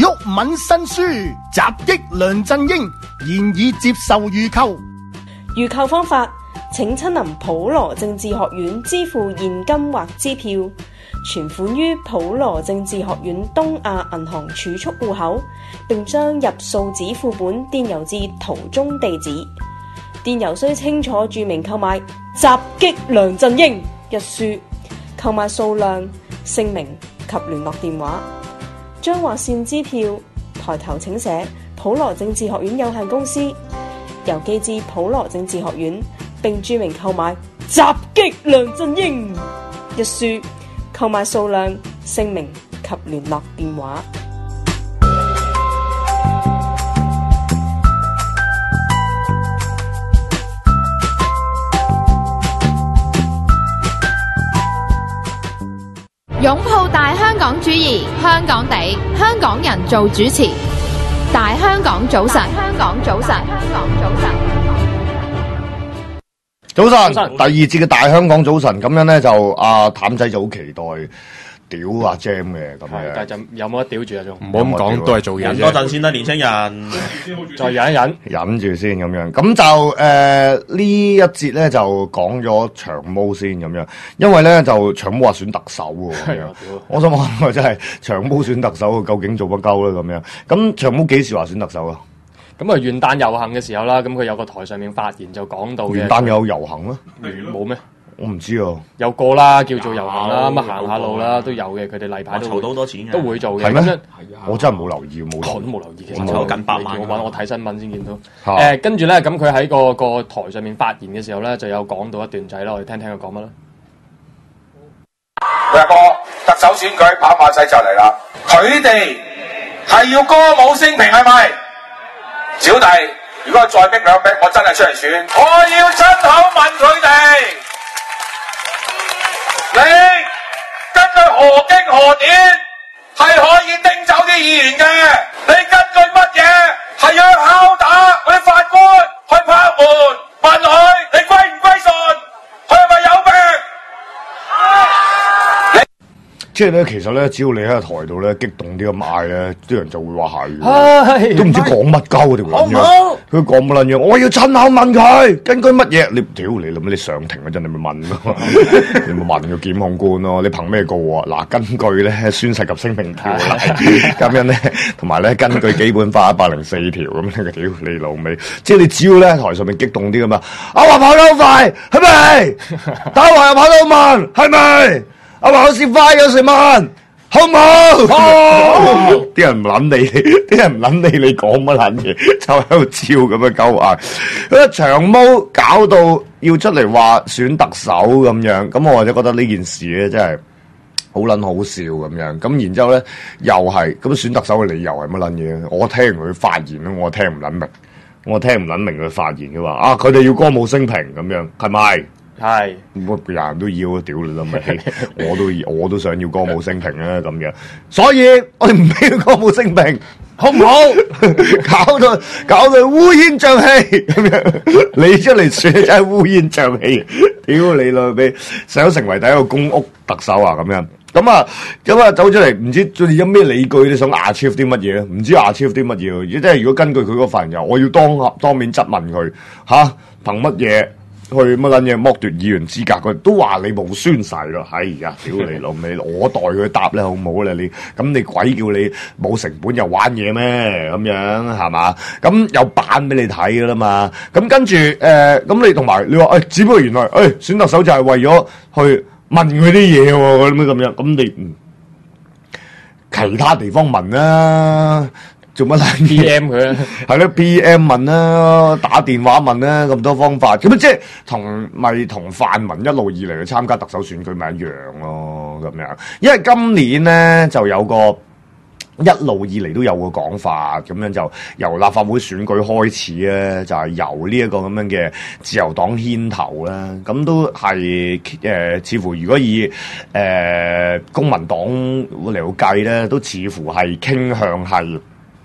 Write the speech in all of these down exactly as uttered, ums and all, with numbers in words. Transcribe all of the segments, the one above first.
郁敏新書襲擊梁振英，現已接受預購。 預購方法，請親臨普羅政治學院支付現金或支票，存款於普羅政治學院東亞銀行儲蓄戶口，並將入數紙副本電郵至圖中地址。電郵須清楚註明購買襲擊梁振英一書，購買數量、姓名及聯絡電話。將劃線支票抬頭請寫普羅政治學院有限公司，郵寄至普羅政治學院，並註明購買襲擊梁振英一書，購買數量、姓名及聯絡電話。 擁抱大香港主義，香港地，香港人做主持。大香港早晨，香港早晨，香港早晨。 早晨，第二節嘅大香港早晨，咁樣咧就阿譚仔就好期待屌阿 Jam 嘅咁樣， 但係就有冇得屌住啊？仲唔好咁講，都係做嘢忍多陣先啦，年青人， 再忍一忍， 忍住先咁樣。咁就誒、呃、呢一節咧就講咗長毛先咁樣，因為咧就長毛話選特首喎。係啊，我想問真係長毛選特首，究竟做乜鳩咧咁樣？咁長毛幾時話選特首啊？ 咁啊元旦遊行嘅時候啦，咁佢有個台上面發言就講到嘅。 元旦有遊行咩？ 冇咩？ 我唔知啊， 有個啦，叫做遊行啦，咁啊行下路啦，都有嘅。佢哋例牌都籌到好多錢嘅， 都會做嘅。 係咩？ 係啊， 我真係冇留意，冇我都冇留意。其實籌近百萬。 我揾我睇新聞先見到。誒，跟住咧，咁佢喺個個台上面發言嘅時候咧，就有講到一段仔啦，我哋聽聽佢講乜啦。 兩個特首選舉跑馬仔就嚟啦，佢哋係要歌舞升平係咪？小弟如果再逼兩逼，我真係出嚟選，我要親口問佢哋。你根據何經何典係可以叮走啲議員嘅？你根據乜嘢係要敲打嗰啲法官去拍門問佢你歸唔歸順？佢係咪有病？ 即係咧，其實咧，只要你喺個台度咧激動啲咁嗌咧，啲人就會話係，都唔知講乜鳩條撚樣。佢講乜撚樣？我要親口問佢，根據乜嘢？你屌你諗你上庭嗰陣，你咪問咯，你咪問個檢控官咯。你憑咩告啊？嗱，根據咧宣誓及聲明條例咁樣咧，同埋咧根據基本法一百零四條咁樣嘅，屌你老味！即係你只要咧喺台上面激動啲咁啊，阿華跑得好快，係咪？打華又跑得好慢，係咪？阿華我先快有成萬，好唔好？哦！啲人唔撚你，啲人唔撚你，你講乜撚嘢？就喺度照咁樣鳩嗌。嗰長毛搞到要出嚟話選特首咁樣，咁我就覺得呢件事咧真係好撚好笑咁樣。咁然之後咧又係咁選特首嘅理由係乜撚嘢？我聽完佢發言咧，我聽唔撚明，我聽唔撚明佢發言嘅話啊，佢哋要歌舞升平咁樣，係咪？係，乜人都要啊！屌你老味，我都我都想要歌舞升平啊！咁樣，所以我哋唔俾佢歌舞升平，好唔好？搞到搞到烏煙瘴氣咁樣，你出嚟選真係烏煙瘴氣，屌你老味，想成為第一個公屋特首啊！咁樣，咁啊，咁啊走出嚟，唔知最有咩理據你想 achieve 啲乜嘢咧？唔知 achieve 啲乜嘢？即係如果根據佢嗰份人，我要當當面質問佢，吓憑乜嘢？去乜撚嘢剝奪議員資格？佢都話你冇宣誓咯，哎呀，屌你老味，我代佢答咧好唔好咧？你咁你鬼叫你冇成本又玩嘢咩？咁樣係嘛？咁有版俾你睇噶啦嘛？咁跟住誒，咁、呃、你同埋你話誒、哎，只不過原來誒、哎、選特首就係為咗去問佢啲嘢喎，咁樣咁樣，咁你嗯其他地方問啦。做乜撚 P M 佢啊？ 係咯 ，P M 問啦，打電話問啦，咁多方法，咁即係同咪同泛民一路以嚟去參加特首選舉咪一樣咯，咁樣。因為今年咧就有個一路以嚟都有個講法，咁樣就由立法會選舉開始咧，就係、是、由呢一個咁樣嘅自由黨牽頭啦，咁都係誒、呃，似乎如果以誒、呃、公民黨嚟到計咧，都似乎係傾向係。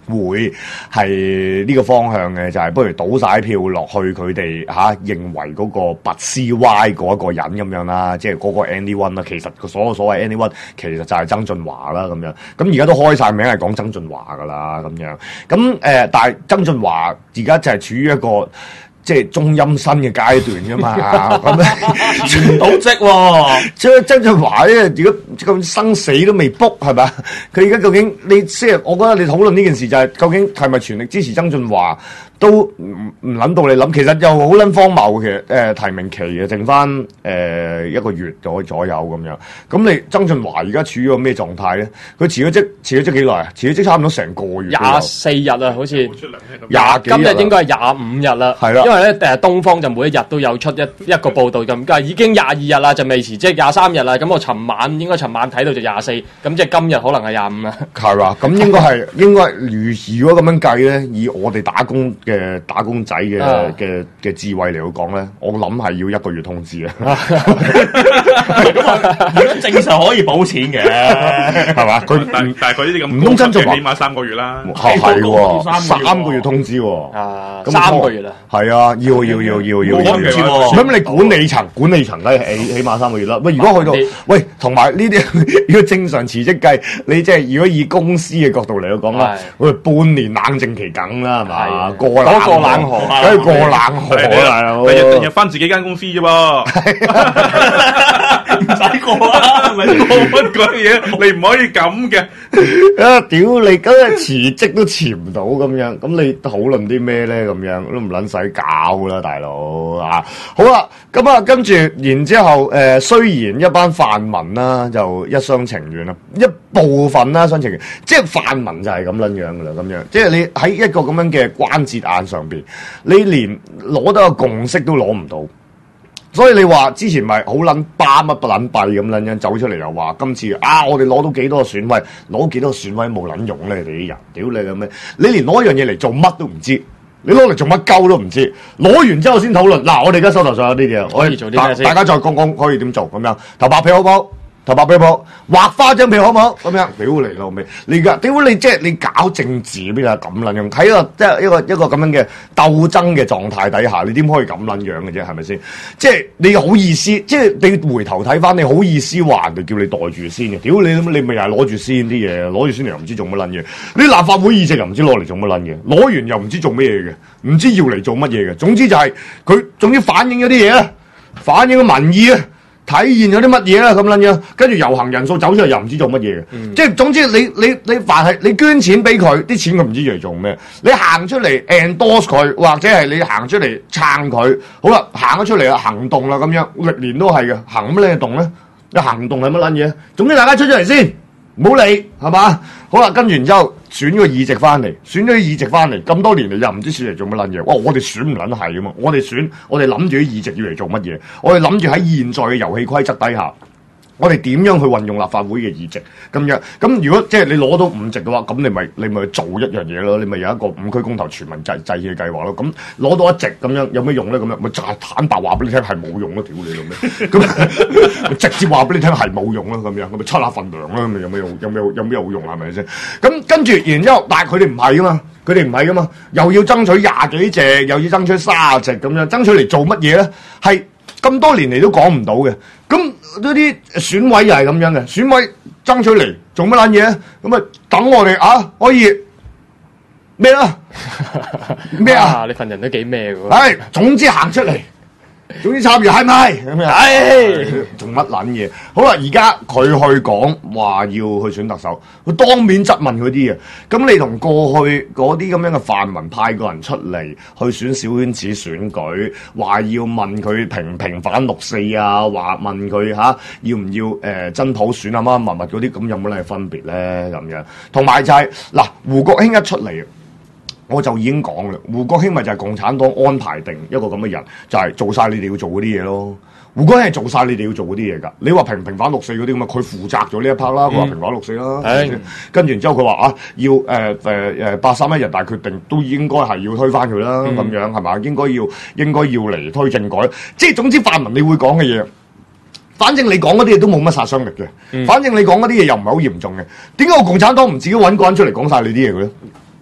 會係呢個方向嘅，就係、是、不如倒晒票落去佢哋嚇認為嗰個拔 C Y 嗰一個人咁樣啦，即係嗰個 anyone 啦。其實個所有所謂 anyone 其實就係曾俊華啦咁樣。咁而家都開晒名係講曾俊華噶啦咁樣。咁誒、呃，但係曾俊華而家就係處於一個即係中陰身嘅階段㗎嘛，咁咧傳唔到職喎。即係曾俊華咧，如果咁生死都未卜係咪？佢而家究竟你即係我覺得你討論呢件事就係、是、究竟係咪全力支持曾俊華？都唔唔諗到你諗，其實又好撚荒謬嘅。誒、呃、提名期嘅，剩翻誒、呃、一個月左左右咁樣。咁你曾俊華而家處於個咩狀態咧？佢辭咗職，辭咗職幾耐啊？辭咗職差唔多成個月。廿四日啊，好似廿幾日。 今日應該係廿五日啦。係啦，因為咧誒東方就每一日都有出一一個報導咁，咁已經廿二日啦，就未辭職廿三日啦。咁我尋晚應該尋晚睇到就廿四，咁即係今日可能係廿五啦。 係嘛？咁應該係應該如如果咁樣計咧，以我哋打工嘅打工仔嘅嘅嘅智慧嚟到講咧，我諗係要一個月通知啊。 咁啊，如果正常可以補錢嘅， 係嘛？佢但但係佢呢啲咁唔通真就話起碼三個月啦。 係係喎，三個月通知喎。 啊，三個月啦。 係啊，要要要要要要。咁你管理層管理層梗係起起碼三個月啦。喂，如果去到喂，同埋呢啲如果正常辭職計，你即係如果以公司嘅角度嚟到講啦，喂，半年冷靜期梗啦，係嘛？過冷過冷河， 梗係過冷河啦， 日日日翻自己間公司啫噃，唔使過啦，咪過乜鬼嘢？你唔可以咁嘅。 啊！屌你，咁啊辭職都辭唔到咁樣，咁你討論啲咩咧？咁樣都唔撚使搞啦，大佬啊！好啦，咁啊跟住，然之後誒、呃，雖然一班泛民啦就一廂情願啦，一部分啦一廂情願，即係泛民就係咁撚樣噶啦，咁樣即係你喺一個咁樣嘅關節眼上邊，你連攞到個共識都攞唔到。所以你話之前咪好撚巴乜不撚閉咁撚樣走出嚟又話今次啊我哋攞到幾多個選位，攞幾多個選位冇撚用咧，你哋啲人屌你咁咩？你連攞一樣嘢嚟做乜都唔知，你攞嚟做乜鳩都唔知，攞完之後先討論。嗱，我哋而家手頭上有啲嘢，可以做啲咩先？大家再講講可以點做咁樣，投白票好唔好？投白票好，畫花張票好唔好？咁樣屌你老味，你而家屌你即係你搞政治邊有咁撚樣？睇個即係一個一個咁樣嘅鬥爭嘅狀態底下，你點可以咁撚樣嘅啫？係咪先？即係你好意思，即係你回頭睇翻，你好意思話人哋叫你袋住先嘅？屌你你咪又係攞住先啲嘢，攞住先嚟又唔知做乜撚嘢？你立法會議席又唔知攞嚟做乜撚嘢？攞完又唔知做乜嘢嘅？唔知要嚟做乜嘢嘅？總之就係、是、佢總之反映咗啲嘢啦，反映咗民意啊！體現咗啲乜嘢啦咁撚樣，跟住遊行人數走出嚟又唔知做乜嘢嘅，嗯、即係總之你你你凡係你捐錢俾佢，啲錢佢唔知要嚟做咩，你行出嚟 endorse 佢，或者係你行出嚟撐佢，好啦，行咗出嚟啦，行動啦咁樣，歷年都係嘅，行乜嘢動咧？你行動係乜撚嘢？總之大家出咗嚟先，唔好理係嘛？好啦，跟住然之後選個議席翻嚟，選咗個議席翻嚟，咁多年嚟又唔知選嚟做乜撚嘢？哇！我哋選唔撚係啊嘛，我哋選，我哋諗住啲議席要嚟做乜嘢？我哋諗住喺現在嘅遊戲規則底下，我哋點樣去運用立法會嘅議席咁樣？咁如果即係你攞到五席嘅話，咁你咪你咪做一樣嘢咯，你咪有一個五區公投全民制制嘅計劃咯。咁攞到一席咁樣有咩用咧？咁樣咪就係坦白話俾你聽係冇用咯，屌你老味！咁直接話俾你聽係冇用咯，咁樣咁咪出下份糧咯，咁咪有咩用？有咩有咩好用係咪先？咁跟住然之後，但係佢哋唔係噶嘛，佢哋唔係噶嘛，又要爭取廿幾席，又要爭取卅席咁樣，爭取嚟做乜嘢咧？係咁多年嚟都講唔到嘅，咁。呢啲選委又係咁樣嘅，選委爭取嚟做乜撚嘢？咁啊，等我哋啊可以咩啦？咩啊？ 你份人都幾咩喎？ 唉，總之行出嚟，總之參與係咪？咁啊，唉，做乜撚嘢？好啦，而家佢去講話要去選特首，佢當面質問佢啲嘢。咁你同過去嗰啲咁樣嘅泛民派個人出嚟去選小圈子選舉，話要問佢平唔平反六四啊？話問佢嚇、啊、要唔要誒、呃、真普選啊？乜乜乜嗰啲，咁有冇咩分別咧？咁樣同埋就係、是、嗱，胡國興一出嚟。我就已經講啦，胡國興咪就係共產黨安排定一個咁嘅人，就係、是、做晒你哋要做嗰啲嘢咯。胡國興係做晒你哋要做嗰啲嘢㗎。你話平唔平反六四嗰啲咁啊，佢負責咗呢一 part 啦。佢話、嗯、平反六四啦，嗯、跟住然之後佢話啊，要誒誒誒八三一人大決定都應該係要推翻佢啦，咁、嗯、樣係嘛？應該要應該要嚟推政改，即係總之泛民你會講嘅嘢。反正你講嗰啲嘢都冇乜殺傷力嘅，嗯、反正你講嗰啲嘢又唔係好嚴重嘅。點解個共產黨唔自己揾個人出嚟講晒你啲嘢嘅咧？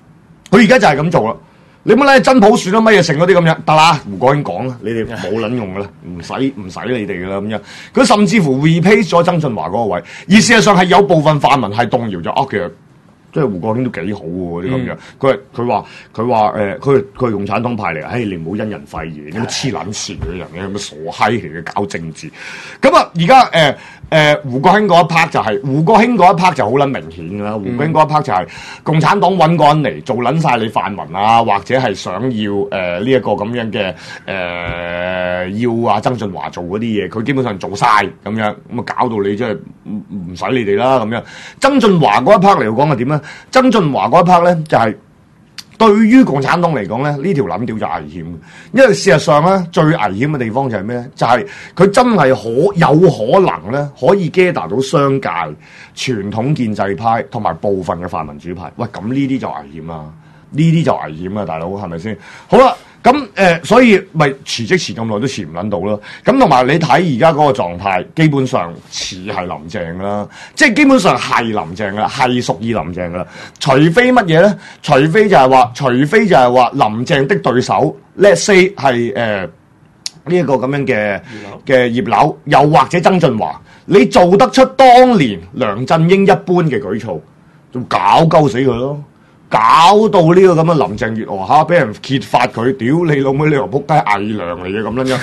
佢而家就係咁做啦。你乜咧真普選啊乜嘢成嗰啲咁樣得啦，胡國興講啦，你哋冇撚用噶啦，唔使唔使你哋噶啦咁樣。佢甚至乎 replace 咗曾俊華嗰個位，而事實上係有部分泛民係動搖咗。啊，其實即係胡國興都幾好喎啲咁樣。佢佢話佢話誒，佢佢係共產黨派嚟，唉、哎、你唔好因人廢言，你乜黐撚線嘅人，你係咪傻閪嚟嘅搞政治？咁啊而家誒。誒胡國興嗰一 part 就係、是、胡國興嗰一 part 就好撚明顯㗎啦，胡國興嗰一 part 就係共產黨揾個人嚟做撚晒你泛民啊，或者係想要誒呢一個咁樣嘅誒、呃、要啊曾俊華做嗰啲嘢，佢基本上做晒咁樣，咁啊搞到你真係唔唔使你哋啦咁樣。曾俊華嗰一 part 嚟講係點咧？曾俊華嗰一 part 咧就係、是。對於共產黨嚟講咧，呢條撚屌就危險，因為事實上咧，最危險嘅地方就係咩咧？就係、是、佢真係可有可能咧，可以 gather 到商界、傳統建制派同埋部分嘅泛民主派。喂，咁呢啲就危險啦，呢啲就危險啊，大佬係咪先？好啦。咁誒、呃，所以咪辭職辭咁耐都辭唔撚到咯。咁同埋你睇而家嗰個狀態，基本上似係林鄭啦，即係基本上係林鄭啦，係屬於林鄭噶啦。除非乜嘢咧？除非就係話，除非就係話林鄭的對手 ，let's say 係誒呢一個咁樣嘅嘅葉劉，又或者曾俊華，你做得出當年梁振英一般嘅舉措，就搞鳩死佢咯。搞到呢個咁嘅林鄭月娥嚇，俾人揭發佢，屌你老妹，你個仆街偽娘嚟嘅咁樣，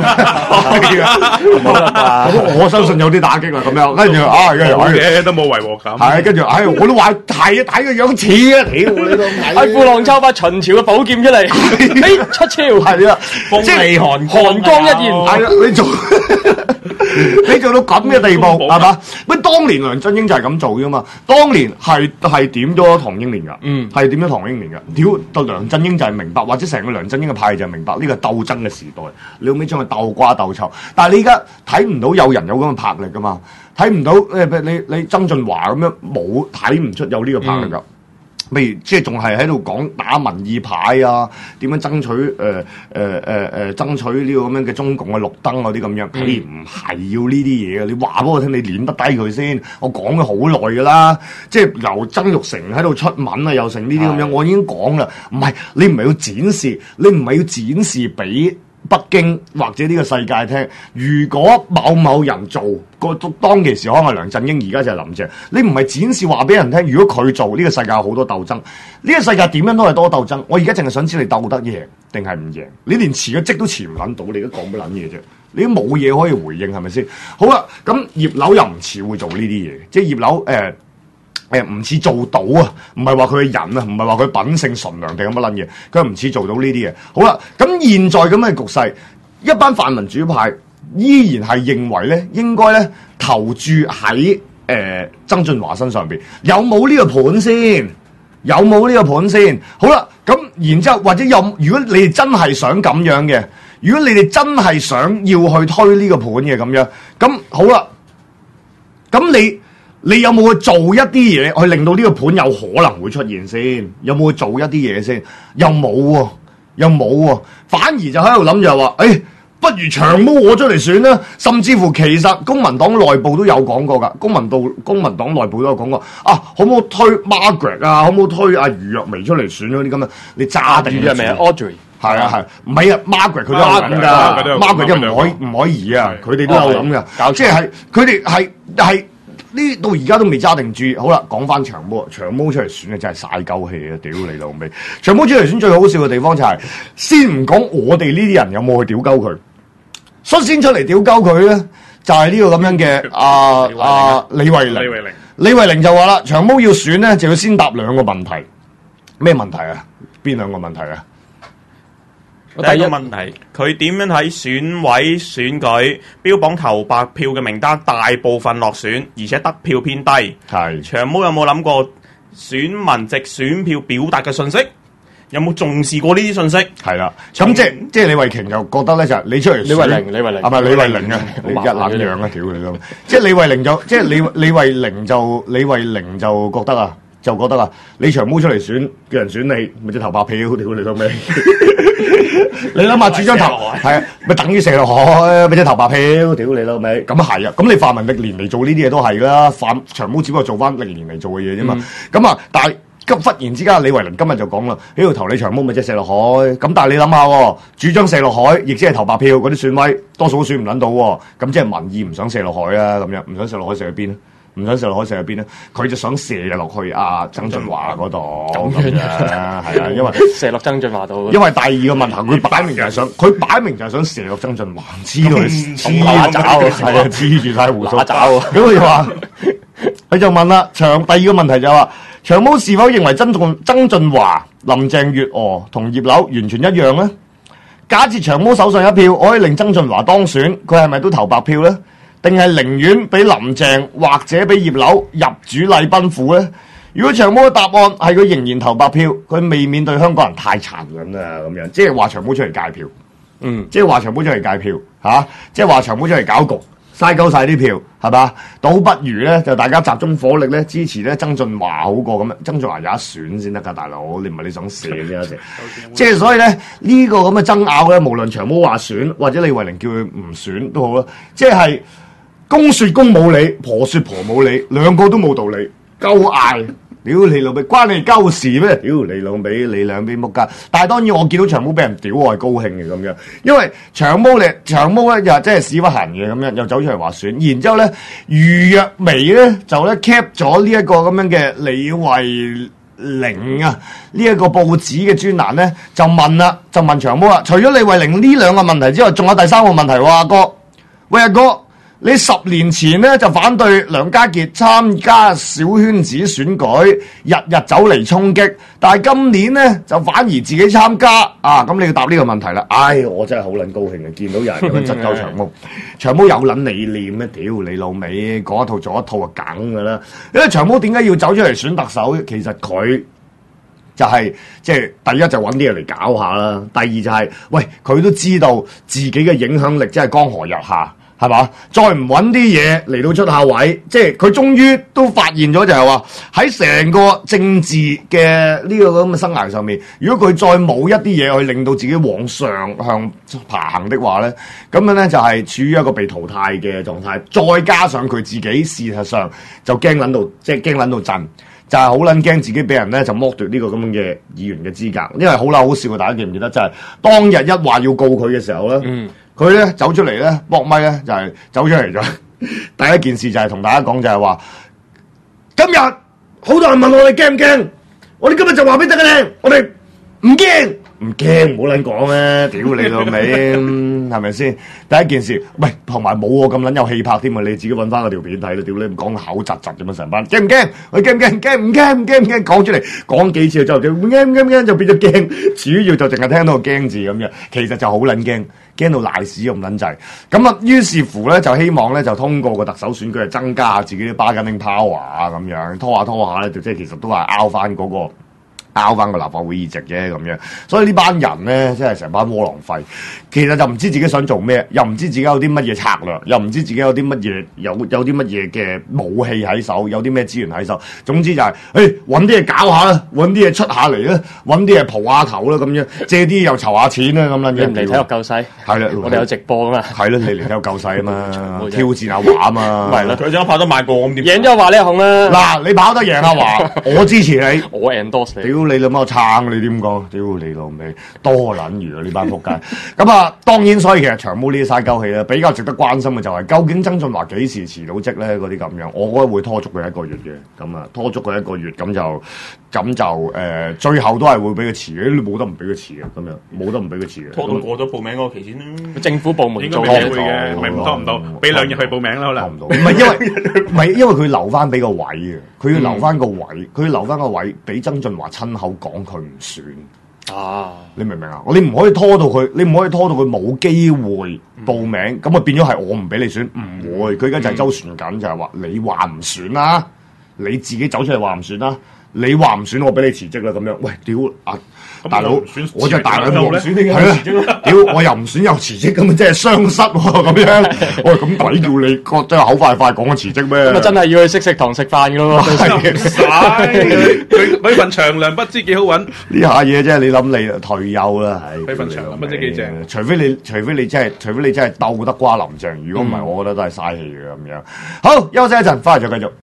咁我相信有啲打擊啦咁樣，跟住啊，跟住嘅都冇違和感， 係跟住，唉，我都話睇睇個樣似啊，屌你都喺褲浪抽把秦朝嘅寶劍出嚟，嘿出鞘， 係啊， 即係寒寒光一現， 係啊，你做你做到咁嘅地步係嘛？乜當年梁振英就係咁做㗎嘛？當年係係點咗唐英年㗎？嗯，係點樣唐英年嘅？屌到梁振英就係明白，或者成個梁振英嘅派就係明白呢個鬥爭嘅時代，你後尾將佢鬥瓜鬥臭。但係你而家睇唔到有人有咁嘅魄力噶嘛？睇唔到誒你你曾俊華咁樣冇睇唔出有呢個魄力噶。譬如即係仲係喺度講打民意牌啊，點樣爭取誒誒誒誒爭取呢個咁樣嘅中共嘅綠燈嗰啲咁樣，你唔係要呢啲嘢嘅，你話俾我聽，你練得低佢先。我講咗好耐噶啦，即係由曾鈺成喺度出文啊，又成呢啲咁樣，我已經講啦。唔係你唔係要展示，你唔係要展示俾北京或者呢個世界聽，如果某某人做個當其時可能係梁振英，而家就係林鄭，你唔係展示話俾人聽，如果佢做呢、這個世界有好多鬥爭，呢、這個世界點樣都係多鬥爭。我而家淨係想知你鬥得贏定係唔贏，你連辭個職都辭唔撚到，你而家講乜撚嘢啫？你都冇嘢可以回應係咪先？好啦，咁葉劉又唔似會做呢啲嘢，即係葉劉誒誒唔似做到啊，唔係話佢嘅人啊，唔係話佢品性純良定係乜撚嘢，佢唔似做到呢啲嘢。好啦，咁現在咁嘅局勢，一班泛民主派依然係認為咧，應該咧投注喺誒、呃、曾俊華身上邊，有冇呢個盤先？有冇呢個盤先？好啦，咁然之後或者有，如果你哋真係想咁樣嘅，如果你哋真係想要去推呢個盤嘅咁樣，咁好啦，咁你。你有冇去做一啲嘢去令到呢個盤有可能會出現先？有冇去做一啲嘢先？又冇喎、啊，又冇喎、啊，反而就喺度諗就係話，誒、哎，不如長毛我出嚟選啦。甚至乎其實公民黨內部都有講過㗎，公民黨公民黨內部都有講過，啊，可唔可以推 Margaret 啊？可唔可以推阿余若薇出嚟選嗰啲咁啊？你揸定余若薇 Audrey 係啊係，唔係啊 Margaret 佢都有諗㗎 ，Margaret 都唔可以唔可以啊，佢哋都有諗㗎，即係佢哋係係。呢到而家都未揸定住，好啦，講翻長毛，長毛出嚟選嘅真係晒鳩氣啊！屌你老味，長毛出嚟選最好笑嘅地方就係、是，先唔講我哋呢啲人有冇去屌鳩佢，率先出嚟屌鳩佢咧，就係、是、呢個咁樣嘅啊啊李慧玲，李慧玲，李慧玲就話啦，長毛要選咧就要先答兩個問題，咩問題啊？邊兩個問題啊？ 第一個問題，佢點樣喺選委選舉標榜投白票嘅名單大部分落選，而且得票偏低？係長毛有冇諗過選民藉選票表達嘅信息？有冇重視過呢啲信息？係啦，咁即係即係李慧瓊就覺得咧就係你出嚟，李慧玲，李慧玲係咪李慧玲啊？你一撚樣啊！屌你咁，即係李慧玲就即係李李慧玲就李慧玲就覺得啊。就覺得啊，你長毛出嚟選，叫人選你，咪即投白票，屌你老味！你諗下，主張投係啊，咪等於射落海，咪即投白票，屌你老味！咁係啊，咁你泛民歷年嚟做呢啲嘢都係啦，泛長毛只不過做翻歷年嚟做嘅嘢啫嘛。咁啊、嗯，但係急忽然之間，李慧玲今日就講啦，呢度投你長毛咪即係射落海。咁但係你諗下喎，主張射落海，亦即係投白票嗰啲選委，多數都選唔撚到喎。咁即係民意唔想射落海啊，咁樣唔想射落海射去邊啊？唔想射落海射去邊咧？佢就想射落去阿曾俊華嗰度咁樣，係啊，因為射落曾俊華度。 因為第二個問題，佢擺明就係想，佢擺明就係想射落曾俊華，黐到佢黐爪，係啊，黐住晒胡鬚爪。咁佢就話，佢就問啦，長第二個問題就係話，長毛是否認為曾俊曾俊華、林鄭月娥同葉劉完全一樣咧？假設長毛手上一票，可以令曾俊華當選，佢係咪都投白票咧？定係寧願俾林鄭或者俾葉劉入主禮賓府咧？如果長毛嘅答案係佢仍然投白票，佢未免對香港人太殘忍啦咁樣，即係話長毛出嚟戒票，嗯，即係話長毛出嚟戒票嚇、啊，即係話長毛出嚟搞局，嘥鳩晒啲票係嘛？倒不如咧就大家集中火力咧支持咧曾俊華好過咁樣，曾俊華有一選先得㗎，大佬，你唔係你想射啫一隻，即係所以咧呢、這個咁嘅爭拗咧，無論長毛話選或者李慧玲叫佢唔選都好啦，即係。公說公冇理，婆說婆冇理，兩個都冇道理，鳩嗌，屌你老味，關你鳩事咩？屌你老味，你兩邊仆街。但係當然我見到長毛俾人屌，我係高興嘅咁樣，因為長毛咧，長毛咧又真係屎忽痕嘅咁樣，又走出嚟話選，然之後咧余若薇咧就咧 cap 咗呢一個咁樣嘅李慧玲啊呢一個報紙嘅專欄咧，就問啦，就問長毛啦，除咗李慧玲呢兩個問題之外，仲有第三個問題喎，阿哥，喂阿哥。你十年前咧就反對梁家傑參加小圈子選舉，日日走嚟衝擊，但係今年咧就反而自己參加啊！咁你要答呢個問題啦。唉，我真係好撚高興啊！見到有人咁樣質鳩長毛，長毛有撚理念咩？屌你老味，講一套做一套啊，梗㗎啦！因為長毛點解要走出嚟選特首？其實佢就係、是、即係第一就揾啲嘢嚟搞下啦，第二就係、是、喂佢都知道自己嘅影響力真係江河日下。係嘛？再唔揾啲嘢嚟到出下位，即係佢終於都發現咗，就係話喺成個政治嘅呢個咁嘅生涯上面，如果佢再冇一啲嘢去令到自己往上向爬行的話咧，咁樣咧就係處於一個被淘汰嘅狀態。再加上佢自己事實上就驚撚到，即係驚撚到震，就係好撚驚自己俾人咧就剝奪呢個咁樣嘅議員嘅資格。因為好撚好笑嘅，大家記唔記得？就係、是、當日一話要告佢嘅時候咧。嗯佢咧走出嚟咧，搏咪咧就係、是、走出嚟咗。第一件事就係同大家講就係話，今日好多人問我哋驚唔驚？我哋今日就話俾大家聽，我哋唔驚，唔驚，唔好撚講咧，屌你老味，係咪先？第一件事，喂，同埋冇我咁撚有氣魄添啊！你自己揾翻個條片睇啦，屌你唔講口窒窒咁樣成班，驚唔驚？我驚唔驚？驚唔驚？唔驚唔驚？講出嚟，講幾次之後就唔驚唔驚唔驚，就變咗驚，主要就淨係聽到個驚字咁樣，其實就好撚驚。驚到賴屎咁撚滯，咁啊於是乎咧就希望咧就通過個特首選舉嚟增加下自己啲 bargaining power 啊咁樣，拖下拖下咧就即係其實都係拗翻嗰個拗翻個立法會議席啫咁樣，所以呢班人咧真係成班窩囊廢，其實就唔知自己想做咩，又唔知自己有啲乜嘢策略，又唔知自己有啲乜嘢有有啲乜嘢嘅武器喺手，有啲咩資源喺手，總之就係誒揾啲嘢搞下啦，揾啲嘢出下嚟啦，揾啲嘢蒲下頭啦咁樣，借啲又籌下錢啦咁樣。你唔嚟體育救世？係啦，我哋有直播啊嘛。係咯，你嚟體育救世啊嘛，挑戰阿華啊嘛。係啦，佢想跑得慢過我咁點？贏咗華呢行啦。嗱，你跑得贏阿華，我支持你，我 endorse 你。屌你老母，我撐你點講？屌你老味，多撚魚啊呢班仆街。咁啊，當然所以其實長毛呢啲嘥鳩氣咧，比較值得關心嘅就係究竟曾俊華幾時辭到職咧？嗰啲咁樣，我覺得會拖足佢一個月嘅。咁啊，拖足佢一個月，咁就咁就誒、呃，最後都係會俾佢辭嘅。你冇得唔俾佢辭嘅，咁樣冇得唔俾佢辭嘅。拖到過咗報名嗰個期先啦。政府部門應該會嘅，唔係唔拖唔到，俾兩日去報名啦，可能。拖唔到，唔係因為唔係因為佢留翻俾個位嘅，佢要留翻個位，佢要留翻個位俾曾俊華親口講佢唔選。啊！你明唔明啊？你唔可以拖到佢，你唔可以拖到佢冇機會報名，咁啊、嗯、變咗係我唔俾你選，唔會。佢而家就係周旋緊，就係話你話唔選啦，你自己走出嚟話唔選啦，你話唔選，我俾你辭職啦咁樣。喂，屌啊！大佬，我就係大佬，唔選點解辭職啊？屌，我又唔選又辭職，咁啊真係雙失喎咁樣。我咁鬼叫你，覺得口快快講辭職咩？咁啊真係要去識食堂食飯噶咯。係，佢佢份長糧不知幾好揾。呢下嘢真係你諗你退休啦，係。佢份長糧不知幾正。除非你，除非你真係，除非你真係鬥得瓜林鄭。如果唔係，我覺得都係嘥氣嘅咁樣。好，休息一陣，翻嚟再繼續。